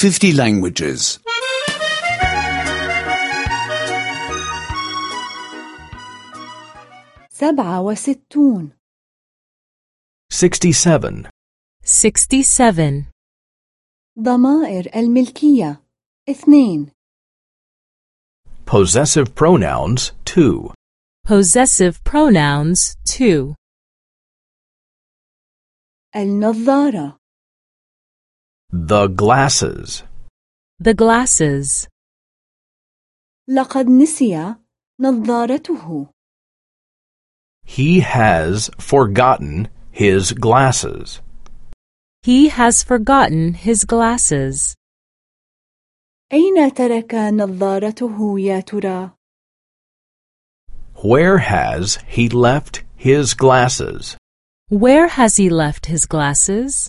50 languages. 67 67. 67. ضمائر الملكية 2 Possessive pronouns 2. Possessive pronouns 2. النظارة The glasses. The glasses. لقد نسي نظارته. He has forgotten his glasses. He has forgotten his glasses. أين ترك نظارته يا ترى؟ Where has he left his glasses? Where has he left his glasses?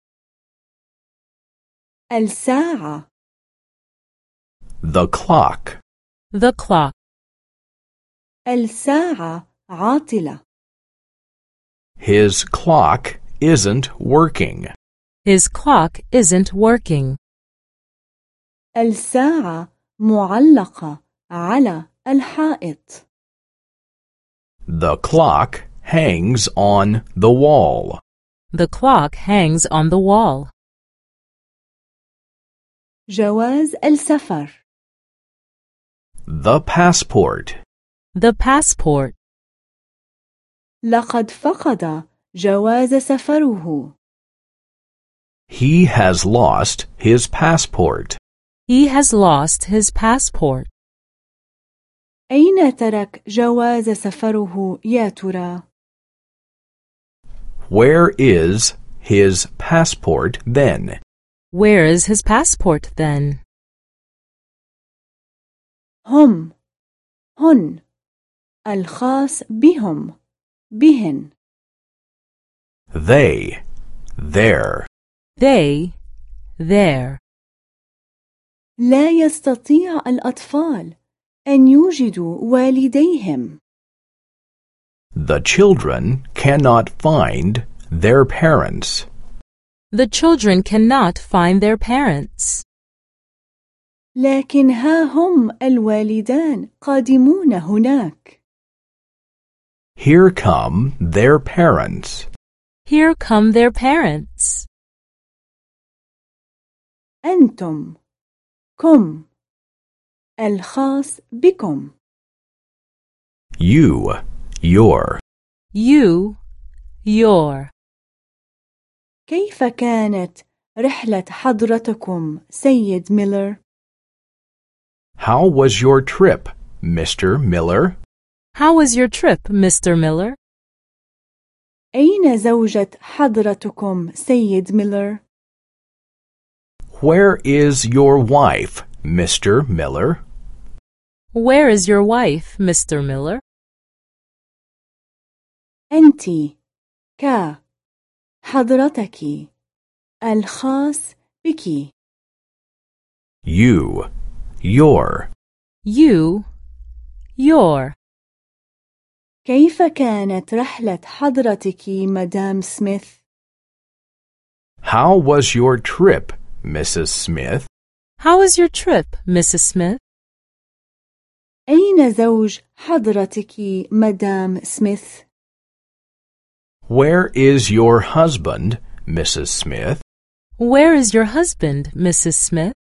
الساعة The clock. The clock. الساعة عاطلة. His clock isn't working. His clock isn't working. الساعة معلقة على الحائط. The clock hangs on the wall. The clock hangs on the wall. جواز السفر. The passport. The passport. لقد فقد جواز سفره. He has lost his passport. He has lost his passport. أين ترك جواز سفره يا ترى؟ Where is his passport then? Where is his passport then? هم هن الخاص بهم بهن. They. Their. They. Their. لا يستطيع الأطفال أن يوجدوا والديهم. The children cannot find their parents. The children cannot find their parents. لكن ها هم الوالدان قادمون هناك. Here come their parents. Here come their parents. أنتم كم الخاص بكم. You. Your. You. Your. كيف كانت رحلة حضرتكم سيد ميلر؟ How was your trip, Mr. Miller? How was your trip, Mr. Miller? أين زوجة حضرتكم سيد ميلر؟ Where is your wife, Mr. Miller? Where is your wife, Mr. Miller? أنت ك حضرتك الخاص بك. You. Your. You. Your. كيف كانت رحلة حضرتك مدام سميث؟ How was your trip, Mrs. Smith? How was your trip, Mrs. Smith? أين زوج حضرتك مدام سميث؟ Where is your husband, Mrs. Smith? Where is your husband, Mrs. Smith?